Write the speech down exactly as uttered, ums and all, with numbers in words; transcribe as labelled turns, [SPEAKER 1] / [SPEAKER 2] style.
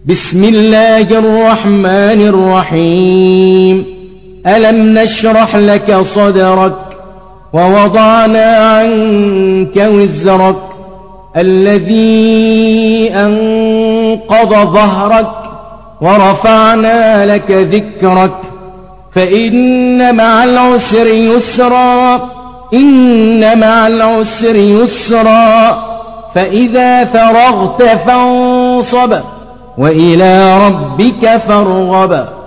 [SPEAKER 1] بسم الله الرحمن الرحيم ألم نشرح لك صدرك ووضعنا عنك وزرك الذي أنقض ظهرك ورفعنا لك ذكرك فإن مع العسر يسرا إن مع العسر يسرا فإذا فرغت فانصب وإلى ربك فارغب